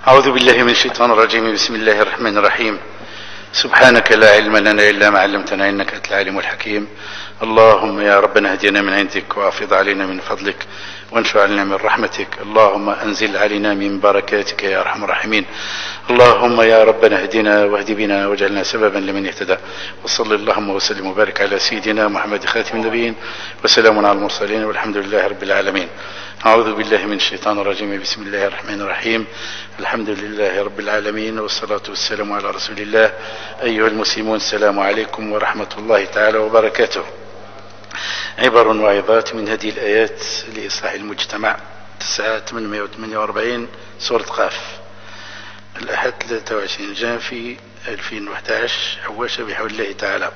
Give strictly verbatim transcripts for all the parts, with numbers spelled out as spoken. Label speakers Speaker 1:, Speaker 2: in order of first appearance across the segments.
Speaker 1: أعوذ بالله من الشيطان الرجيم. بسم الله الرحمن الرحيم. سبحانك لا علم لنا إلا ما علمتنا إنك أنت العليم الحكيم. اللهم يا ربنا اهدنا من عندك وافض علينا من فضلك وانشر علينا من رحمتك. اللهم أنزل علينا من بركاتك يا أرحم الراحمين. اللهم يا ربنا اهدنا واهد بنا واجعلنا سببا لمن اهتدى. وصل اللهم وسلم وبارك على سيدنا محمد خاتم النبيين وسلام على المرسلين والحمد لله رب العالمين. أعوذ بالله من الشيطان الرجيم. بسم الله الرحمن الرحيم. الحمد لله رب العالمين والصلاة والسلام على رسول الله. أيها المسلمون السلام عليكم ورحمة الله تعالى وبركاته. عبر وعظات من هذه الآيات لإصلاح المجتمع. تسعة ثمانمائة وثمانية وأربعين سورة قاف، الأحد ثلاثة وعشرين جانفي ألفين وأحد عشر عواشة بحول الله تعالى.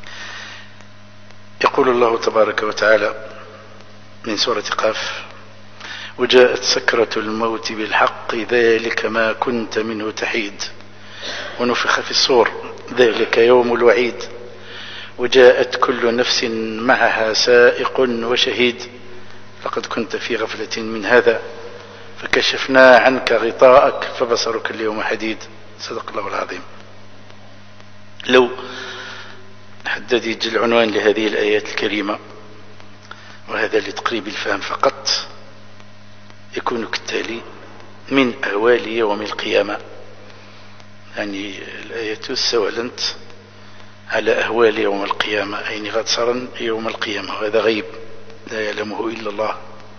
Speaker 1: يقول الله تبارك وتعالى من سورة قاف: وجاءت سكرة الموت بالحق ذلك ما كنت منه تحيد ونفخ في الصور ذلك يوم الوعيد وجاءت كل نفس معها سائق وشهيد لقد كنت في غفلة من هذا فكشفنا عنك غطاءك فبصرك اليوم حديد. صدق الله العظيم. لو حددت العنوان لهذه الآيات الكريمة، وهذا لتقريب الفهم فقط، يكون كالتالي: من أهوال يوم القيامة. يعني الآية استولنت على أهوال يوم القيامة، أي غد صار يوم القيامة، وهذا غيب لا يعلمه إلا الله.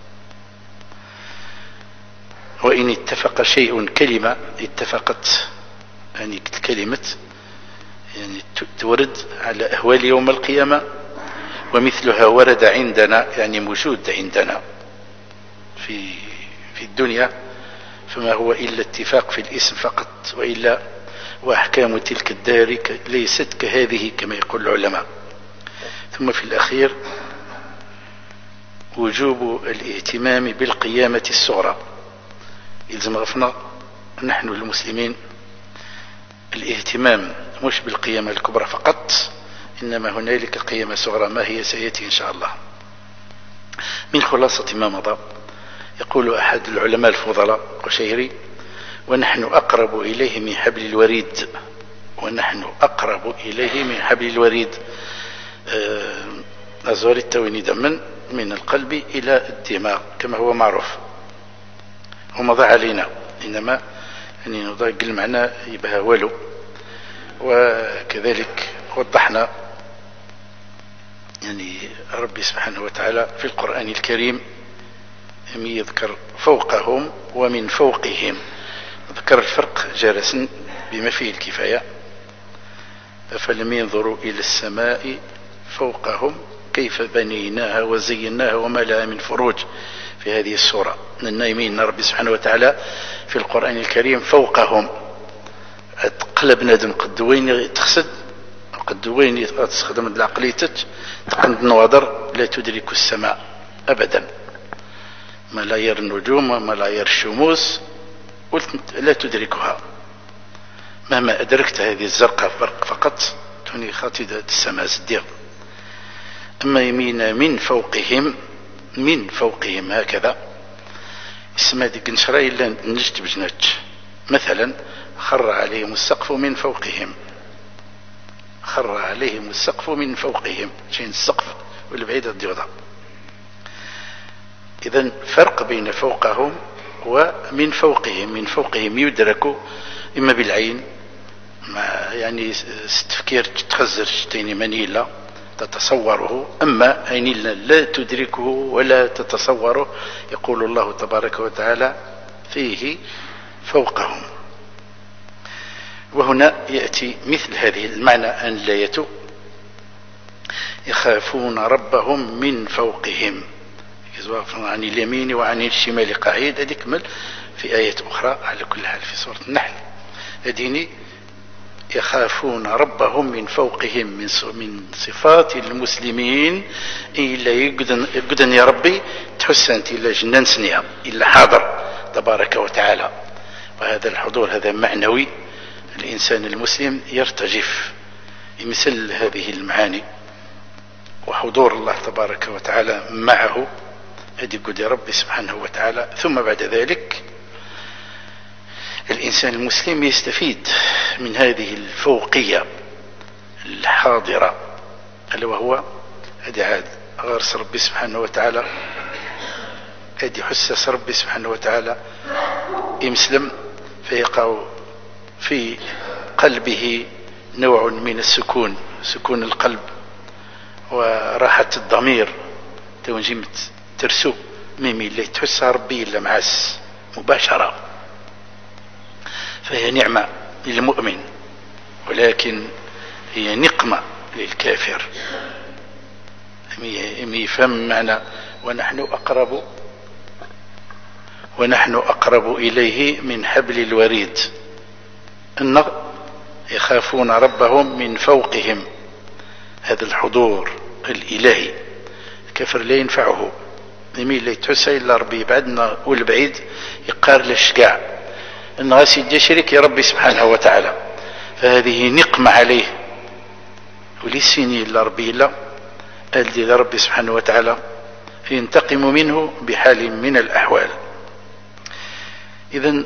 Speaker 1: وإن اتفق شيء كلمة اتفقت، يعني الكلمة يعني تورد على أهوال يوم القيامة، ومثلها ورد عندنا، يعني موجود عندنا في في الدنيا، فما هو إلا اتفاق في الاسم فقط، وإلا وأحكام تلك الدار ليست كهذه كما يقول العلماء. ثم في الأخير وجوب الاهتمام بالقيامة الصغرى. يلزم غفنا نحن المسلمين الاهتمام مش بالقيامة الكبرى فقط، إنما هنالك قيامة صغرى. ما هي؟ سيأتي إن شاء الله. من خلاصة ما مضى، يقول أحد العلماء الفضلاء قشيري: ونحن أقرب إليه من حبل الوريد. ونحن أقرب إليه من حبل الوريد. أزور التوين دما من القلب إلى الدماغ كما هو معروف، ومضى علينا، إنما يعني نضاق المعنى يبها ولو. وكذلك وضحنا يعني ربي سبحانه وتعالى في القرآن الكريم يذكر فوقهم ومن فوقهم، ذكر الفرق جالسا بما فيه الكفاية. أفلم ينظروا إلى السماء فوقهم كيف بنيناها وزيناها وما لها من فروج، في هذه السورة. النايمين ربي سبحانه وتعالى في القرآن الكريم فوقهم. قلب نادم قد وين تخسد، قد وين تستخدم العقليتك، تقند النوادر لا تدرك السماء أبدا. ما لا يرى النجوم ما لا يرى الشموس لا تدركها. مهما أدركت هذه الزرقاء فقط توني خاطدة السماء الدير. أما يمين من فوقهم، من فوقهم هكذا اسمها ديك نشرى إلا نجت بجنات. مثلا خر عليهم السقف من فوقهم، خر عليهم السقف من فوقهم، شين السقف والبعيدة الديوضة. إذن فرق بين فوقهم ومن فوقهم. من فوقهم يدرك إما بالعين، ما يعني التفكير تخزر شتين منيلة تتصوره، أما عين لا تدركه ولا تتصوره. يقول الله تبارك وتعالى فيه فوقهم. وهنا يأتي مثل هذه المعنى أن الآية: يخافون ربهم من فوقهم، عن اليمين وعن الشمال قعيد. هذه كمل في آية أخرى على كل حال في سورة النحل. هذين يخافون ربهم من فوقهم، من من صفات المسلمين. إلا يقدن يا ربي تحسنت إلا جنان سنيها إلا حاضر تبارك وتعالى. وهذا الحضور هذا معنوي. الإنسان المسلم يرتجف مثل هذه المعاني، وحضور الله تبارك وتعالى معه. هذه قد يا ربي سبحانه وتعالى. ثم بعد ذلك الإنسان المسلم يستفيد من هذه الفوقية الحاضرة، ألا وهو هذا عاد غرس ربي سبحانه وتعالى، هذه حسس ربي سبحانه وتعالى يمسلم فيقع في قلبه نوع من السكون، سكون القلب وراحة الضمير. تونجمت ترسو ميمي اللي تحسها ربي إلا معاس مباشرة، فهي نعمة للمؤمن ولكن هي نقمة للكافر. يفهم معنى ونحن أقرب ونحن أقرب إليه من حبل الوريد، أن يخافون ربهم من فوقهم. هذا الحضور الإلهي الكافر لا ينفعه، يميل لا يتحسى إلا ربي بعدنا والبعيد يقار للشقاع أن غاسي يشرك يا ربي سبحانه وتعالى، فهذه نقمة عليه وليسيني إلا ربي إلا الذي ربي سبحانه وتعالى ينتقم منه بحال من الأحوال. إذن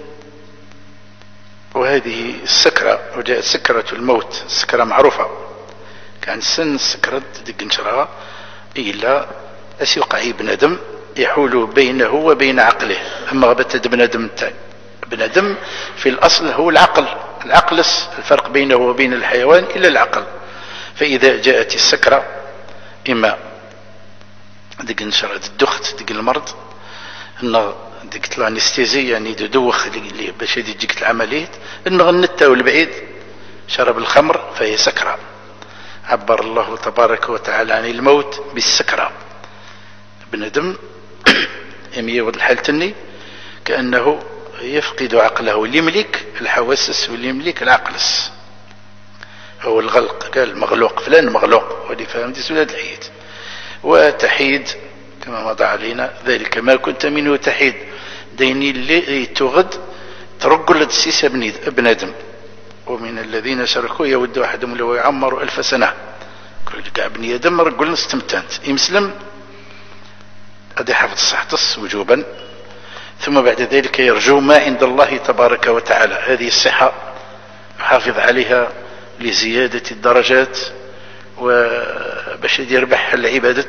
Speaker 1: وهذه السكرة، وجاءت سكرة الموت، السكرة معروفة، كان سن السكرة دق نشرها إلا أسيقع بنادم يحول بينه وبين عقله. أما غبت بنادم بنادم في الأصل هو العقل، العقلس الفرق بينه وبين الحيوان إلا العقل. فإذا جاءت السكرة إما دق نشرة الدخت دق المرض أن دقت الانستيزي يعني دوخ اللي باش يجيك العملية أن غنته والبعيد شرب الخمر فهي سكرة. عبر الله تبارك وتعالى عن الموت بالسكرة. بندم يميود الحال تني كأنه يفقد عقله، اللي يملك الحواسس واللي يملك العقلس هو الغلق. قال مغلوق فلان مغلوق، ودي فهمت سولاد الحيد وتحيد كما مضى علينا ذلك ما كنت منه تحيد. ديني اللي تغد ترقل السيسة ابن آدم، ومن الذين شركوا يود أحدهم لو يعمر ألف سنة. كل كاع ابن آدم رقل استمتنت يمسلم أدي حفظ صحتص وجوبا، ثم بعد ذلك يرجو ما عند الله تبارك وتعالى. هذه الصحة يحافظ عليها لزيادة الدرجات وباش يربح العبادة،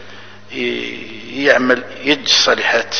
Speaker 1: يعمل يج صالحات.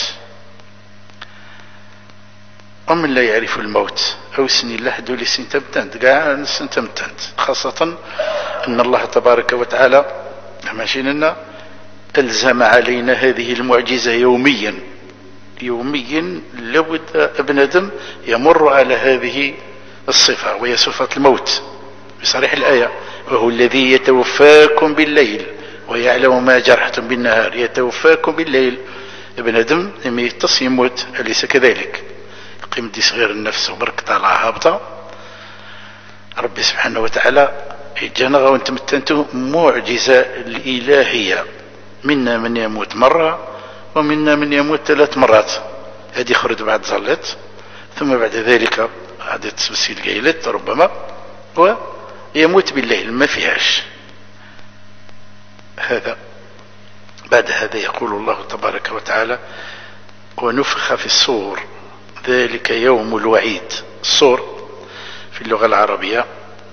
Speaker 1: ومن لا يعرف الموت أو سن الله دولي سنتمتنت قاع سنتمتنت، خاصة أن الله تبارك وتعالى ماشي لنا ألزم علينا هذه المعجزة يوميا يوميا. لابد ابن آدم يمر على هذه الصفة وهي صفة الموت بصريح الآية. وهو الذي يتوفاكم بالليل ويعلم ما جرحتم بالنهار. يتوفاكم بالليل. ابن آدم لما يتص يموت، أليس كذلك؟ يقيم دي صغير النفس وبرك طالعة هابطة. ربي سبحانه وتعالى يجنغ وانتم تنتو معجزة الإلهية. منا من يموت مرة ومنا من يموت ثلاث مرات. هذه خرج بعد ظلت، ثم بعد ذلك عادة تسوسي القيلت ربما ويموت بالليل ما فيهاش. هذا بعد هذا يقول الله تبارك وتعالى ونفخ في الصور ذلك يوم الوعيد. الصور في اللغة العربية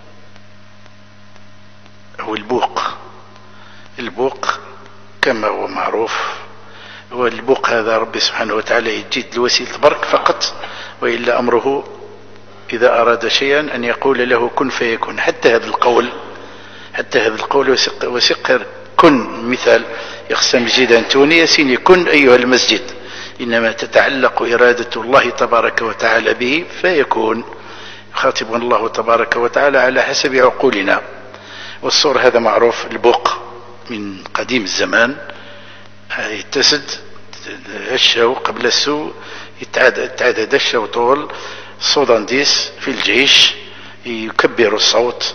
Speaker 1: هو البوق. البوق كما هو معروف، والبوق هذا ربي سبحانه وتعالى يجيد الوسيلة برك فقط، وإلا أمره إذا أراد شيئا أن يقول له كن فيكون. حتى هذا القول حتى هذا القول وسق, وسق كن، مثال يقسم جدا توني سيني كن أيها المسجد، إنما تتعلق إرادة الله تبارك وتعالى به فيكون. يخاطب الله تبارك وتعالى على حسب عقولنا. والصور هذا معروف البوق من قديم الزمان، يتسد الشو قبل السو يتعدد الشو طول السودانديس في الجيش يكبر الصوت.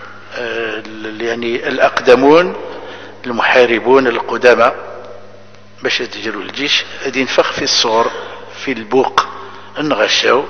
Speaker 1: يعني الأقدمون المحاربون القدامى باش يتجروا الجيش هذه ينفخ في الصور في البوق انغشوا،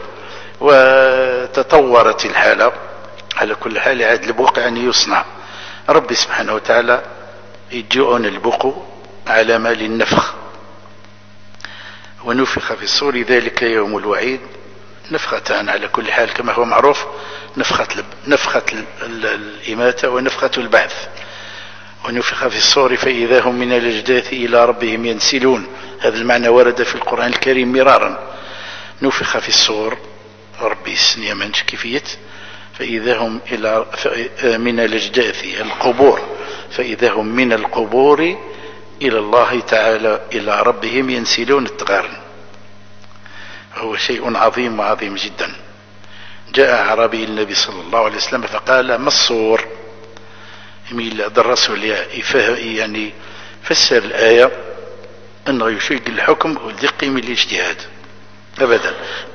Speaker 1: وتطورت الحالة. على كل حال عاد البوق يعني يصنع. ربي سبحانه وتعالى يجيئون البوق على مال النفخ. ونفخ في الصور ذلك يوم الوعيد. نفختان على كل حال كما هو معروف، نفخة, نفخة الإماتة ونفخة البعث. ونفخ في الصور فإذا هم من الأجداث إلى ربهم ينسلون، هذا المعنى ورد في القرآن الكريم مرارا. نفخ في الصور ربي السنية منش كيفية، فإذا هم إلى من الأجداث القبور، فإذا هم من القبور إلى الله تعالى إلى ربهم ينسلون التغارن. هو شيء عظيم وعظيم جدا. جاء أعرابي النبي صلى الله عليه وسلم فقال ما الصور؟ يميل الرسول يعني فسر الآية أنه يشيق الحكم والدقي من الاجتهاد أبدا.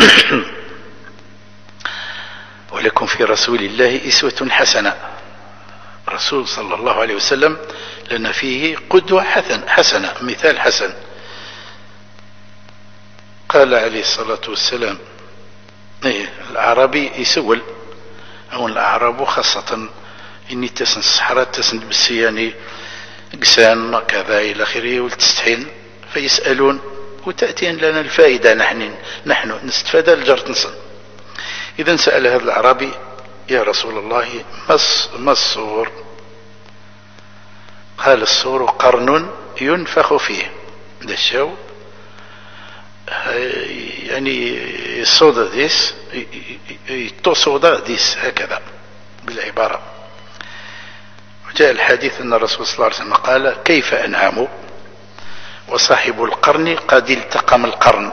Speaker 1: ولكم في رسول الله إسوة حسنة، رسول صلى الله عليه وسلم لنا فيه قدوة حسن حسنة مثال حسن. قال عليه الصلاة والسلام إيه الأعرابي يسول أو الأعراب خاصة إني تسن الصحراء تسن بالسياني قسان كذا إلى آخره والتستحين فيسألون وتأتين لنا الفائدة، نحن نحن نستفاد الجرة نصن. إذا سأل هذا الأعرابي يا رسول الله ما الصور؟ قال الصور قرن ينفخ فيه. ده الشو يعني الصودا ديس صودا ديس هكذا بالعبارة. وجاء الحديث أن الرسول صلى الله عليه وسلم قال كيف أنعم وصاحب القرن قد التقم القرن.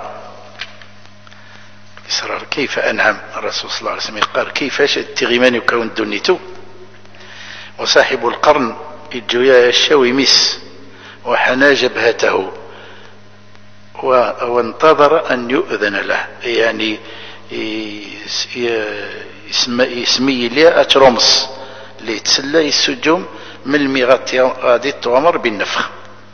Speaker 1: إصرار كيف أنعم الرسول صلى الله عليه وسلم قال كيفاش التغيمان يكون دونيتو وصاحب القرن الجويا الشوي مس وحنى جبهته وانتظر أن يؤذن له، يعني يسمي لي أترمس ليتسلى السجوم من المغات غادي توامر بالنفخ.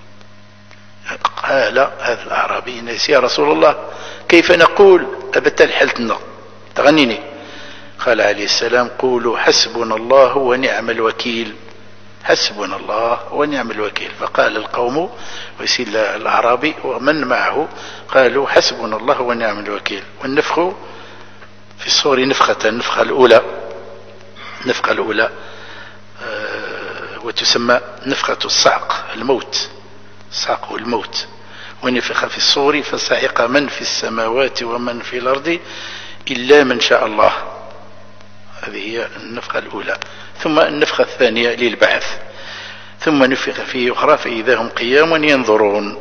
Speaker 1: قال هذا الأعرابي يا رسول الله كيف نقول أبتل حلتنا تغنيني؟ قال عليه السلام قولوا حسبنا الله ونعم الوكيل، حسبنا الله ونعم الوكيل. فقال القوم ويسيل الأعرابي ومن معه قالوا حسبنا الله ونعم الوكيل. والنفخ في الصور نفخة، النفخة الأولى النفخة الأولى آه وتسمى نفخة الصعق الموت، الصعق والموت. ونفخ في الصور فصعق من في السماوات ومن في الأرض إلا من شاء الله. هذه هي النفخة الأولى. ثم النفخة الثانية للبعث، ثم نفخ فيه أخرى فإذا هم قيام ينظرون.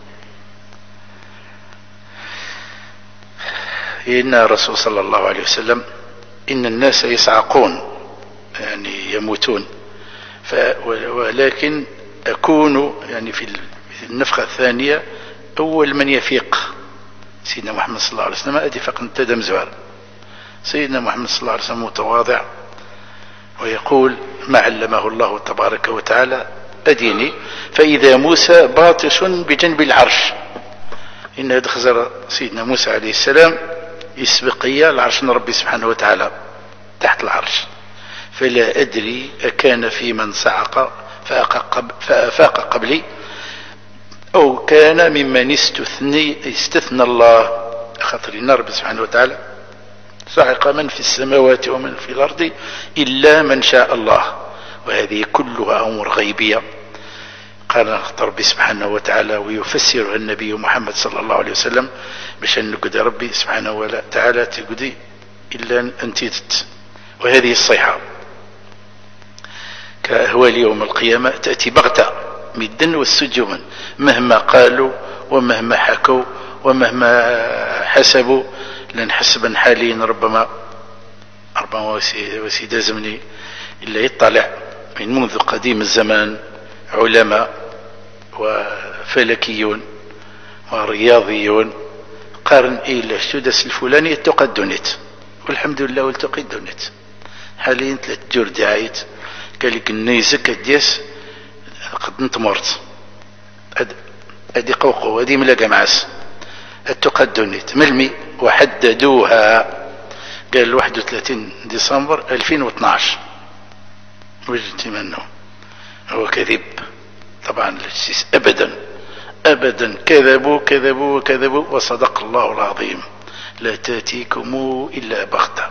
Speaker 1: إن الرسول صلى الله عليه وسلم إن الناس يصعقون يعني يموتون، ولكن أكون يعني في النفخة الثانية أول من يفيق. سيدنا محمد صلى الله عليه وسلم أدي فقط تدم زوال. سيدنا محمد صلى الله عليه وسلم متواضع ويقول ما علمه الله تبارك وتعالى أديني فإذا موسى باطش بجنب العرش. إن يدخزر سيدنا موسى عليه السلام يسبقية العرش ربي سبحانه وتعالى تحت العرش، فلا أدري أكان في من صعق فأفاق قبلي أو كان ممن استثني استثنى الله خاطر ربي سبحانه وتعالى صعق من في السماوات ومن في الأرض إلا من شاء الله. وهذه كلها أمور غيبية قال ربي سبحانه وتعالى ويفسر النبي محمد صلى الله عليه وسلم باش نقد ربي سبحانه وتعالى تقدي إلا أنتيت. وهذه الصيحة كأهوال يوم القيامة تأتي بغتة مدا والسجون مهما قالوا ومهما حكوا ومهما حسبوا لن حسبا حاليا ربما ربما وسيد زمني إلا يطلع من منذ قديم الزمان علماء وفلكيون ورياضيون قارن إلى السدس الفلاني التقدنت والحمد لله والتقدنت حاليا ثلاث جور دعاية قال لك النيزك ديس قد انتمرت ادي قوقو ادي ملاقى معاس التقدنت ملمي وحددوها قال واحد وثلاثين ديسمبر ألفين واثناش وجدت منه هو كذب طبعا ابدا ابدا كذبوا كذبوا وكذبوا وصدق الله العظيم لا تاتيكم إلا بغتة.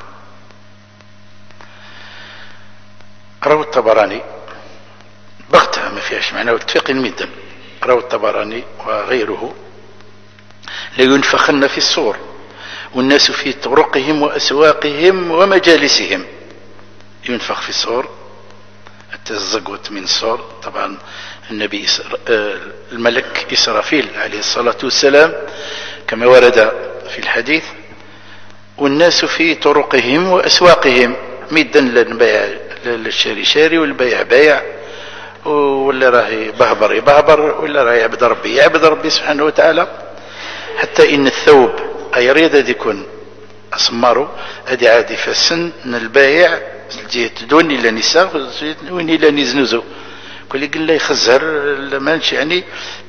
Speaker 1: روى الطبراني بغتة ما فيهاش معنى واتفاق مدا. روى الطبراني وغيره لينفخن في الصور والناس في طرقهم وأسواقهم ومجالسهم. ينفخ في الصور التزقوت من الصور طبعا النبي الملك إسرافيل عليه الصلاة والسلام كما ورد في الحديث. والناس في طرقهم وأسواقهم مدا للبيع للشاري شاري والبيع بايع ولا راه بهبر يبهبر ولا راه يعبد ربي يعبد ربي سبحانه وتعالى. حتى إن الثوب أي رياضة يكون أسماره هذه عادي فالسن البايع جهة دون إلى نساء وين إلى نزنوزو كل يقول لا يخزر مانش يعني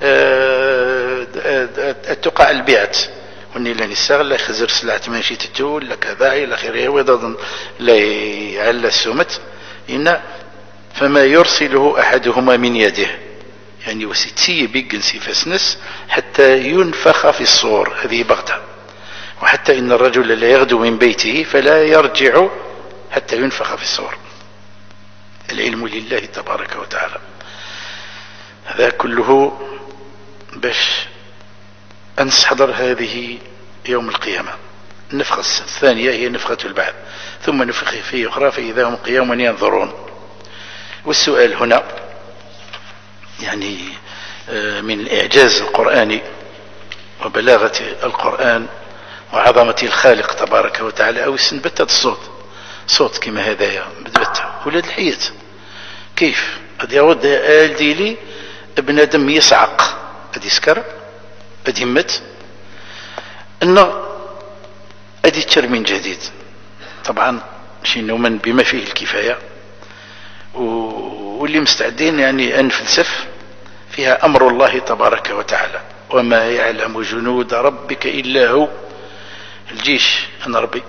Speaker 1: تقع البيعت وين إلى نساء لا يخزر سلعة ماشي تتو لا كذا إلى آخره ويضا لا يعلى السمت إن فما يرسله أحدهما من يده يعني وستي بيجنسي فسنس حتى ينفخ في الصور هذه بغتة. وحتى إن الرجل لا يغدو من بيته فلا يرجع حتى ينفخ في الصور. العلم لله تبارك وتعالى. هذا كله باش أنستحضر هذه يوم القيامة. النفخة الثانية هي نفخة البعث ثم نفخ فيه أخرى فإذا هم قيام ينظرون. والسؤال هنا يعني من إعجاز القرآن وبلاغة القرآن وعظمة الخالق تبارك وتعالى أو سنبتة الصوت صوت كما هذايا بدبتة ولاد الحياة كيف قد يود آل ديلي ابن آدم يصعق قد يسكر قد يمت انه قد يتشر من جديد. طبعا شي نؤمن بما فيه الكفاية واللي مستعدين يعني أن نفلسف فيها أمر الله تبارك وتعالى وما يعلم جنود ربك إلا هو. الجيش أنا ربي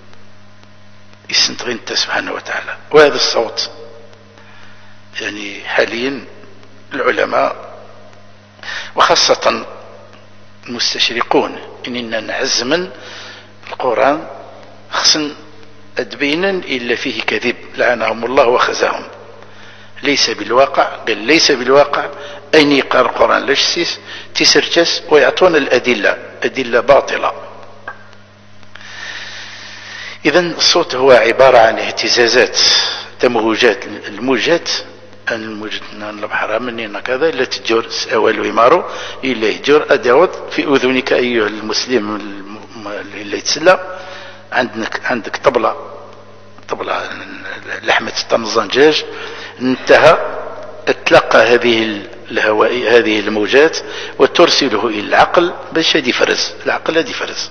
Speaker 1: يستغي انت سبحانه وتعالى. وهذا الصوت يعني حاليا العلماء وخاصة المستشرقون إننا نعز من القرآن خصن أدبينا إلا فيه كذب لعنهم الله وخزاهم. ليس بالواقع قال ليس بالواقع أين يقرأ القرآن لشسيس تسرجس ويعطون الأدلة أدلة باطلة. إذن الصوت هو عبارة عن اهتزازات تموجات الموجات الموجتنا البحر مننا كذا لا تجور أول ويمارو إلا يجور أداود في أذنك أيها المسلم اللي يتسلى عندك عندك طبلة طبلة لحمة الطمزنجاج انتهى تتلقى هذه الهواء هذه الموجات وترسله إلى العقل باش هذه فرز العقل هذه فرز.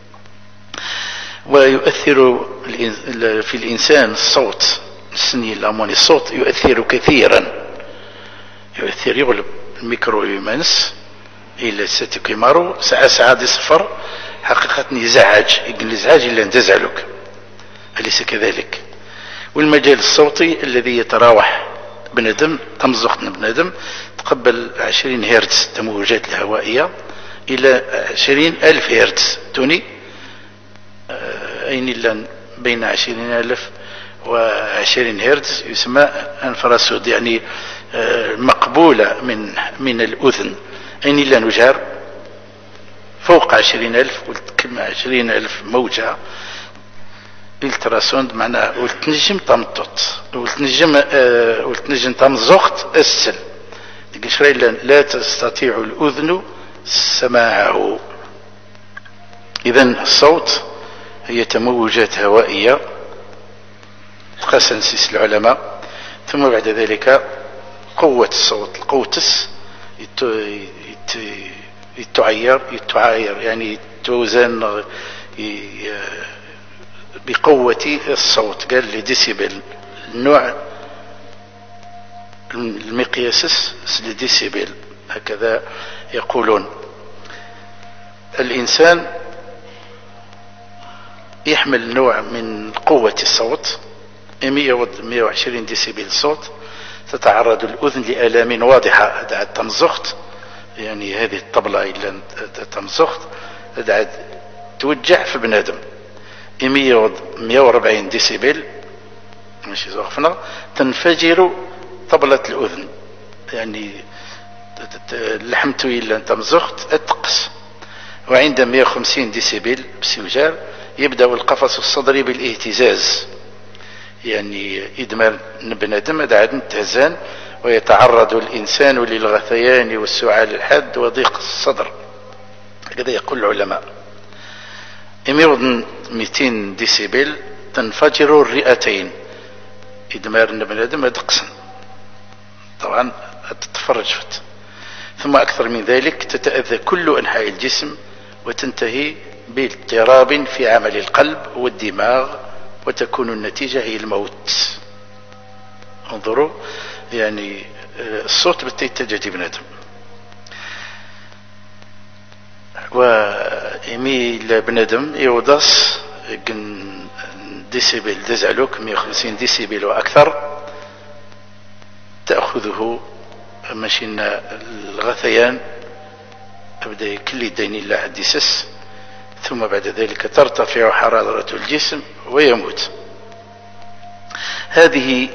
Speaker 1: ويؤثر في الإنسان الصوت السني الأموني الصوت يؤثر كثيرا يؤثر يغلب الميكرو يمانس إلا ستكمارو ساعة ساعة دي صفر حقيقة يزعج يقول الإزعاج إلا أن تزعلك أليس كذلك. والمجال الصوتي الذي يتراوح بندم تمزقنا بندم تقبل عشرين هرتز تموجات الهوائية إلى عشرين ألف هرتز توني أين إلا بين عشرين ألف وعشرين هرتز يسمى انفراسود يعني مقبولة من من الأذن. أين إلا نجار فوق عشرين ألف كلمة عشرين ألف موجة التراسوند معناها والتنجم تمطط والتنجم آه والتنجم تمزقت السل لا تستطيع الأذن سماعه. إذن الصوت هي تموجات هوائية تقسنسس العلماء. ثم بعد ذلك قوة الصوت القوتس يتعير يتعاير يعني توزن بقوة الصوت قال لي ديسيبل النوع المقياس لديسيبل هكذا يقولون. الإنسان يحمل نوع من قوة الصوت مئة وعشرين ديسيبل صوت تتعرض الأذن لآلام واضحة هذا تمزخت يعني هذه الطبلة إلا تمزخت هذا توجع في بنادم مئة وأربعين ديسيبل ماشي زوقفنا تنفجر طبلة الأذن، يعني لحمته إلا أنت مزخت أتقص. وعند مئة وخمسين ديسيبل بسيوجار يبدأ القفص الصدري بالاهتزاز، يعني إدمار بنادم عاد متهزان ويتعرض الإنسان للغثيان والسعال الحاد وضيق الصدر، هكذا يقول العلماء. مئتين ديسيبل تنفجر الرئتين، إدمار بنادم دقسا طبعا تتفرجت. ثم أكثر من ذلك تتأذى كل أنحاء الجسم وتنتهي باضطراب في عمل القلب والدماغ، وتكون النتيجة هي الموت. انظروا يعني الصوت بالتيتجه بنادم. ويميل بنادم يودس ديسيبل دزعلوك مئة وخمسين ديسيبل وأكثر تأخذه ماشينا الغثيان، أبدأ كل دين الله الدسس، ثم بعد ذلك ترتفع حرارة الجسم ويموت. هذه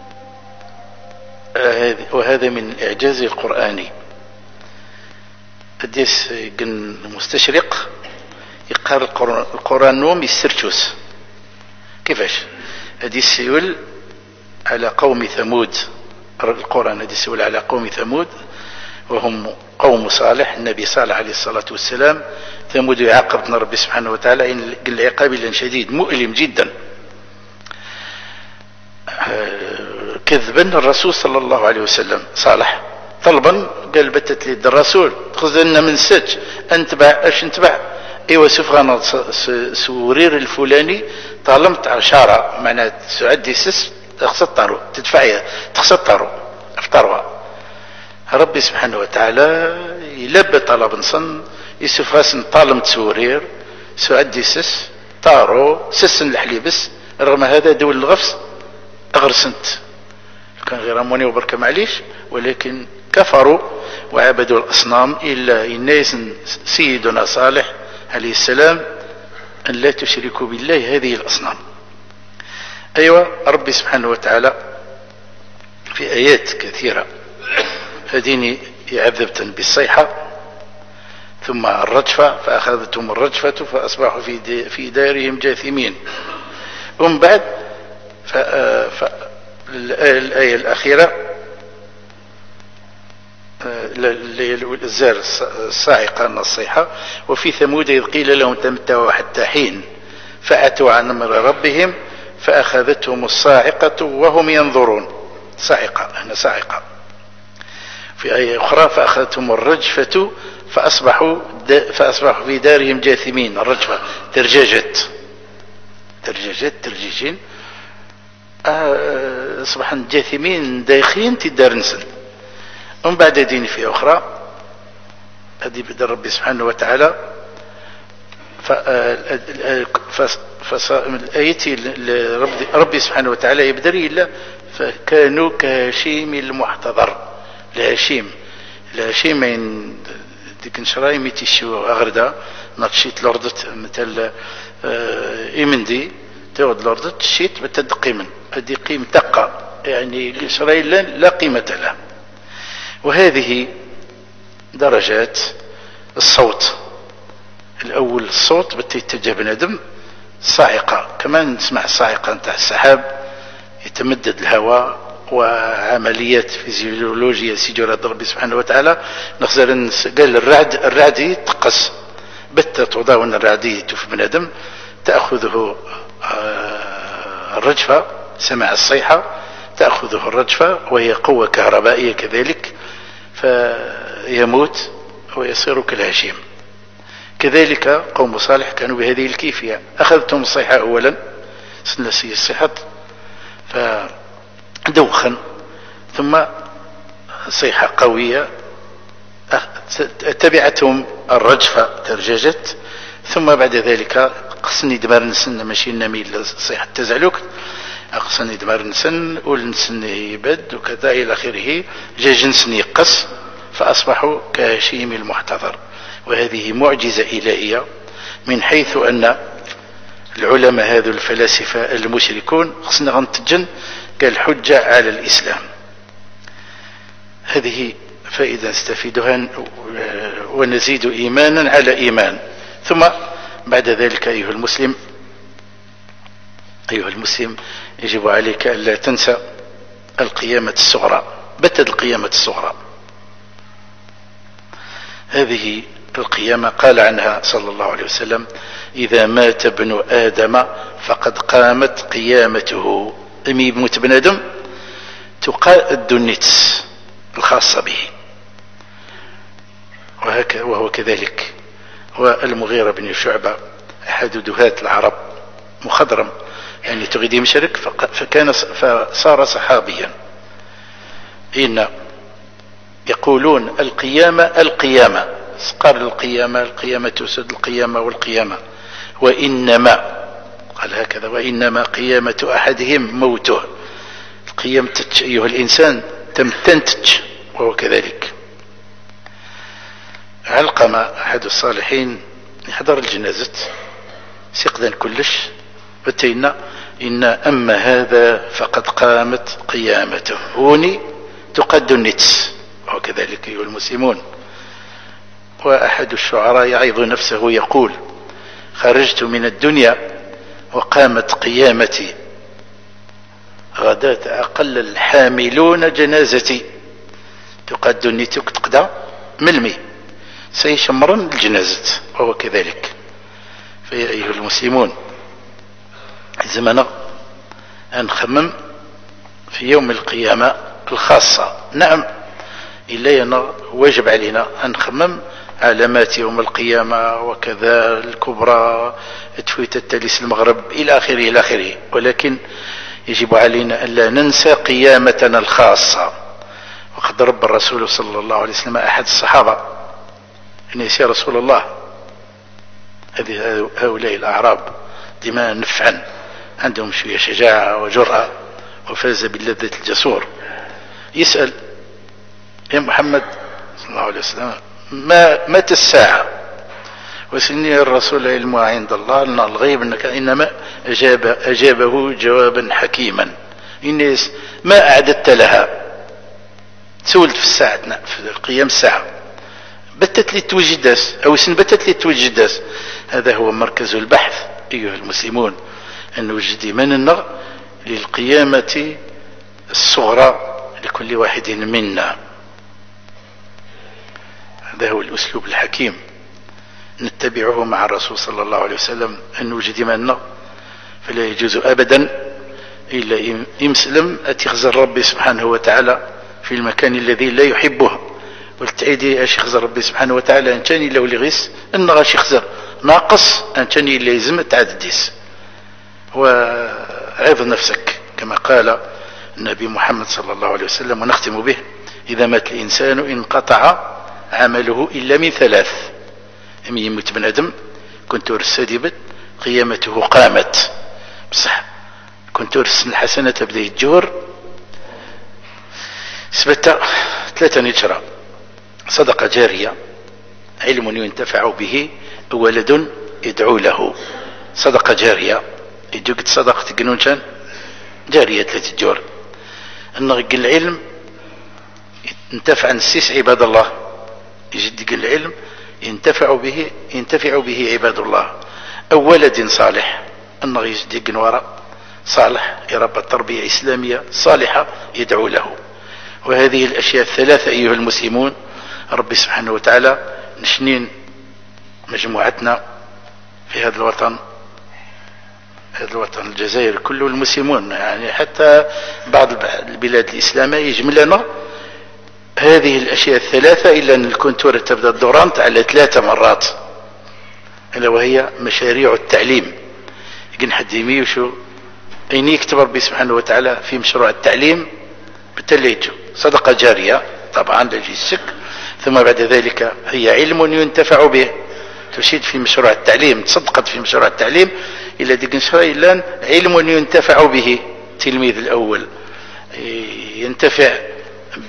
Speaker 1: وهذا من الإعجاز القرآني. الديس المستشرق يقرأ القرآن نوم يسترشوس كيفاش هذه السيول على قوم ثمود. القرآن هذه السيول على قوم ثمود وهم قوم صالح، النبي صالح عليه الصلاة والسلام. ثمود يعاقبنا ربي سبحانه وتعالى إن العقاب شديد مؤلم جدا. كذبا الرسول صلى الله عليه وسلم صالح طلبا قال بتت لي الرسول تخزلنا من سج انتبع اش انتبع ايوا سوف غانا سورير الفلاني طالمت عشارة معناها سعدي سس تخسطروا تدفعي تخسطروا افطروا. ربي سبحانه وتعالى يلبى طلب صن يسوف غاسن طالمت سورير سعدي سس طارو سسن الحليبس. رغم هذا دول الغفص اغرسنت كان غير اموني وبركة معليش، ولكن كفروا وعبدوا الاصنام الا الناس سيدنا صالح عليه السلام ان لا تشركوا بالله هذه الاصنام. ايوه ربي سبحانه وتعالى في ايات كثيرة هديني يعذبتن بالصيحة ثم الرجفة فاخذتهم الرجفة فاصبحوا في في دارهم جاثمين. ومن بعد ف... ف... الآية الأخيرة الزار الصاعقة النصيحة. وفي ثمود إذ قيل لهم تمتعوا حتى حين فأتوا عن أمر ربهم فأخذتهم الصاعقة وهم ينظرون. صاعقة هنا صاعقة. في آية أخرى فأخذتهم الرجفة فأصبحوا فأصبحوا في دارهم جاثمين. الرجفة ترججت ترججت ترجيجين أصبحوا جاثمين دايخين تدار نسل. ومن بعد دين في أخرى هذه بدأ ربي سبحانه وتعالى فآيتي ربي سبحانه وتعالى يبدري إلا فكانوا كهشيم المحتضر. الهشيم الهشيم من ديك نشراي ميتي شو أغردا نتشيت لوردت مثل إيمندي تود لوردت تشيت بتدقيما هذه قيمة تقى يعني شراي لا قيمة له. وهذه درجات الصوت. الأول الصوت بتيتجه بنادم صاعقة، كمان نسمع الصاعقة نتاع السحاب يتمدد الهواء وعمليات فيزيولوجية سجارة ربي سبحانه وتعالى. نخزر قال الرعد الرعدي تقص بت تضاون الرعدية في بنادم تأخذه الرجفة سمع الصيحة تأخذه الرجفة وهي قوة كهربائية كذلك فيموت ويصير كالهشيم. كذلك قوم صالح كانوا بهذه الكيفية. أخذتهم الصيحة أولا سنسي الصيحة فدوخا ثم صيحة قوية تبعتهم الرجفة ترججت ثم بعد ذلك قصني دمار نسن ماشي نميل الصيحة تزعلوك أقصني دمار نسن والنسن يبد وكذا إلى آخره جا جنس يقص فأصبحوا كهشيم المحتضر. وهذه معجزة إلهية من حيث أن العلماء هذو الفلاسفة المشركون خصنا غنتجن كالحجة على الإسلام. هذه فائدة نستفيدها ونزيد إيمانا على إيمان. ثم بعد ذلك أيها المسلم أيها المسلم يجب عليك ألا تنسى القيامة الصغرى، بتد القيامة الصغرى. هذه القيامة قال عنها صلى الله عليه وسلم: إذا مات ابن آدم فقد قامت قيامته. أمي يموت ابن آدم تقاد النتس الخاصة به. وهو كذلك. والمغيرة بن شعبة أحد دهاة العرب مخضرم، يعني تغيدي مشرك، فكان فصار صحابيا. إن يقولون القيامة القيامة، قال القيامة القيامة تسد القيامة والقيامة، وإنما قال هكذا: وإنما قيامة أحدهم موته. القيامة أيها الإنسان تم تنتج، وهو كذلك. علقمة أحد الصالحين يحضر الجنازة سيقدن كلش، فتينا إن أما هذا فقد قامت قيامته، هوني تقد النتس، وهو كذلك أيها المسلمون. وأحد الشعراء يعظ نفسه يقول: خرجت من الدنيا وقامت قيامتي، غداة أقل الحاملون جنازتي. تقد النتس تقدى ملمي سيشمرن الجنازة، وهو كذلك. فيا أيها المسلمون زمنا أن نخمم في يوم القيامة الخاصة. نعم، إلا ينا واجب علينا أن نخمم علامات يوم القيامة وكذا الكبرى، تفويت التاليس المغرب إلى آخره إلى آخره، ولكن يجب علينا أن لا ننسى قيامتنا الخاصة. وقد رب الرسول صلى الله عليه وسلم أحد الصحابة: إن يا رسول الله، هذه هؤلاء الأعراب دماء نفعا، عندهم شوية شجاعة وجرأة، وفاز باللذة الجسور. يسأل: يا محمد صلى الله عليه وسلم، ما متى الساعة؟ وسني الرسول علمها عند الله، أن الغيب أنك إنما أجاب أجابه جوابا حكيما. الناس ما أعددت لها؟ سولت في الساعة، في القيام الساعة بتت لي توجداس أو سن بتت لي توجداس. هذا هو مركز البحث أيها المسلمون، أن نوجد مننا للقيامة الصغرى لكل واحد منا. هذا هو الأسلوب الحكيم نتبعه مع الرسول صلى الله عليه وسلم، أن نوجد منا. فلا يجوز أبدا إلا يمسلم أتخزر ربي سبحانه وتعالى في المكان الذي لا يحبه، والتعيدي اش يخزر ربي سبحانه وتعالى انتاني لو لغيس ان غاش يخزر ناقص انتاني اللي يلزم تعدديس. وعظ نفسك كما قال النبي محمد صلى الله عليه وسلم، ونختم به: إذا مات الإنسان انقطع عمله إلا من ثلاث. أم يموت بن آدم كنت رسادبت قيامته قامت، بصح كنت رسن الحسنة تبدأ الجور سبت ثلاثة نجرة: صدقة جارية، علم ينتفع به، ولد يدعو له. صدقة جارية يجوك صدقة تقنون جارية ثلاثة جور. النغق العلم ينتفع نسيس عباد الله، يجد العلم ينتفع به ينتفع به عباد الله. أو ولد صالح، النغ يجد وراء صالح يربى تربية إسلامية صالحة يدعو له. وهذه الأشياء الثلاثة أيها المسلمون ربي سبحانه وتعالى نشنين مجموعتنا في هذا الوطن، هذا الوطن الجزائر كله المسلمون، يعني حتى بعض البلاد الإسلامية يجمل لنا هذه الأشياء الثلاثة، إلا أن الكونتور تبدأ الدورانت على ثلاثة مرات، ألا وهي مشاريع التعليم. يقول حد يميوشو أين يكتب ربي سبحانه وتعالى في مشروع التعليم بالتليجو صدقة جارية طبعا لا يجي الشك. ثم بعد ذلك هي علم ينتفع به، تشيد في مشروع التعليم، تصدقت في مشروع التعليم إلا ديك إلا علم ينتفع به. التلميذ الأول ينتفع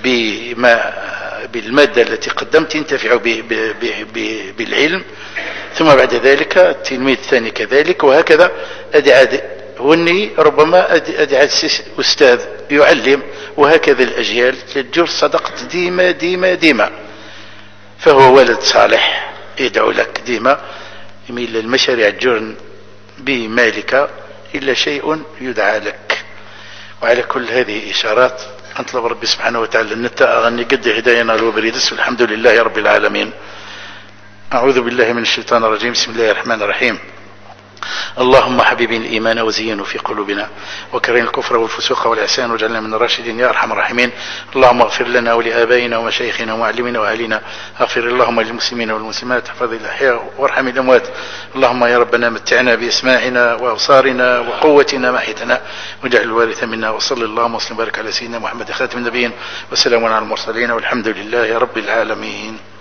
Speaker 1: بما بالمادة التي قدمت، ينتفع بالعلم. ثم بعد ذلك التلميذ الثاني كذلك، وهكذا أدعى هني ربما أدعى أستاذ يعلم، وهكذا الأجيال تجر صدقت ديما ديما ديما. فهو ولد صالح يدعو لك ديما، يميل المشاريع الجرن بمالك إلا شيء يدعى لك. وعلى كل هذه إشارات أنطلب ربي سبحانه وتعالى النتا أغني قد هداينا الوبريدس، والحمد لله رب العالمين. أعوذ بالله من الشيطان الرجيم. بسم الله الرحمن الرحيم. اللهم حبب الإيمان وزينه في قلوبنا، وكرهنا الكفر والفسوق والعصيان، واجعلنا من الراشدين يا أرحم الراحمين. اللهم اغفر لنا ولآبائنا ومشايخنا ومعلمنا وأهلنا، اغفر اللهم للمسلمين والمسلمات، احفظ الأحياء وارحم الأموات. اللهم يا ربنا متعنا بأسماعنا وأبصارنا وقوتنا ما أحيتنا، واجعل الوارث منا، وصل اللهم وسلم وبارك على سيدنا محمد خاتم النبيين، وسلام على المرسلين، والحمد لله رب العالمين.